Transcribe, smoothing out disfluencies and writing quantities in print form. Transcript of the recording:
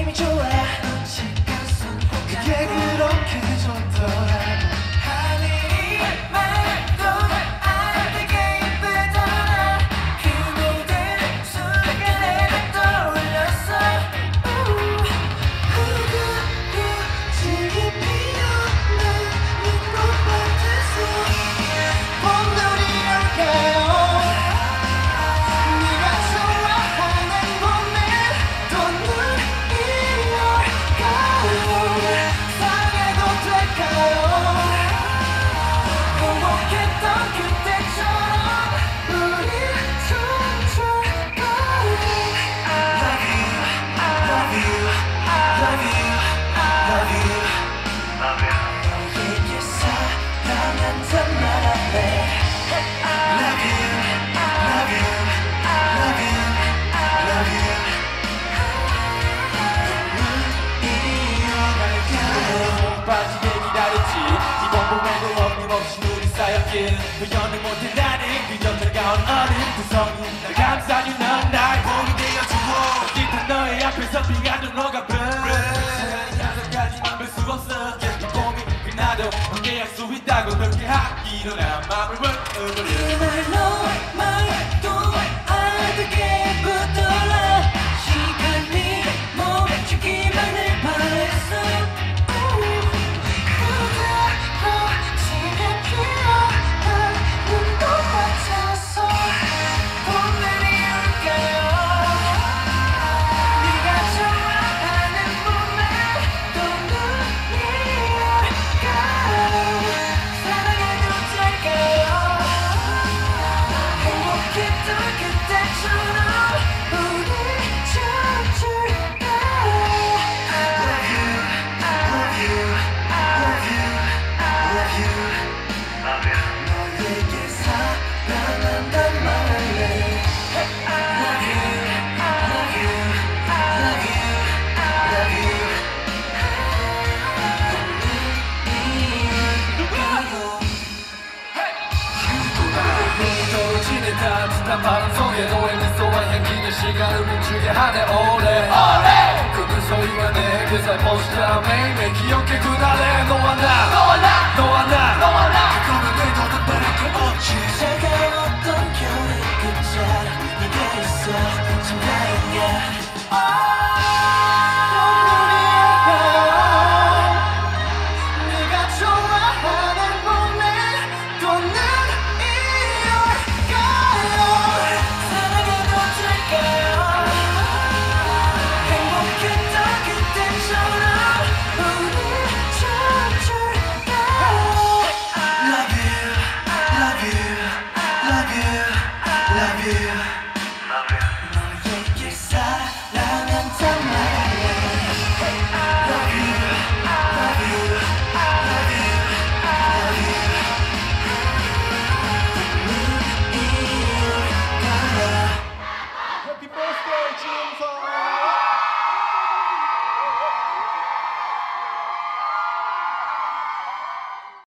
느낌이 좋아. 그게 그렇게 좋더라고. 하늘이 말도 안 되게 예쁘더라. 그 모든 순간에 날 떠올렸어. 후루룩 피어나는 꽃밭에서 봄놀이 할까요? 네가 좋아하는 봄에 또 눈이 올까요? 사랑해도 될까요? 행복했던 그때처럼 우리 춤출까요? Love you, love you, love you, love you. 너에게 사랑한단 말할래. Love you, love you, love you, love you. 눈이 빠지게 기다렸지. 이번 봄에도 어김없이 눈이 쌓였길. 표현을 못해 나는 그저 차가운 어린 구성이 날 감싸주는 나의 봄이 되어주고 짙은 너의 앞에서 비가 좀 녹아버려. 시간이 항상까지만 볼 수 없어. 이 봄이 끝나도 함께할 수 있다고 그렇게 하기로 난 마음을 먹어버려. 그날로 말도 안 되게 예쁘더라. 시간이 멈추기만을 바랬어. 그대로 지금 피어나는 꽃밭에서 봄날이 올까요? 네가 좋아하는 봄에 또 눈이 올까요? 사랑해도 될까요? 행복했던 그때처럼 우리 춤출까요? Love you, love you, love you, love you. 너에게 사랑한단 말할래. Love you, love you, love you, love you. 떨어지는 따뜻한 바람 속에 너의 미소와 향기는 시간을 멈추게 하네. 오래 그 소리가 내게 살포시다. 매일매일 기억해 그날의 너와 나 그거는 돼도 나밖에 없지. 차가웠던 겨울의 끝자락 네가 있어 참 다행이야.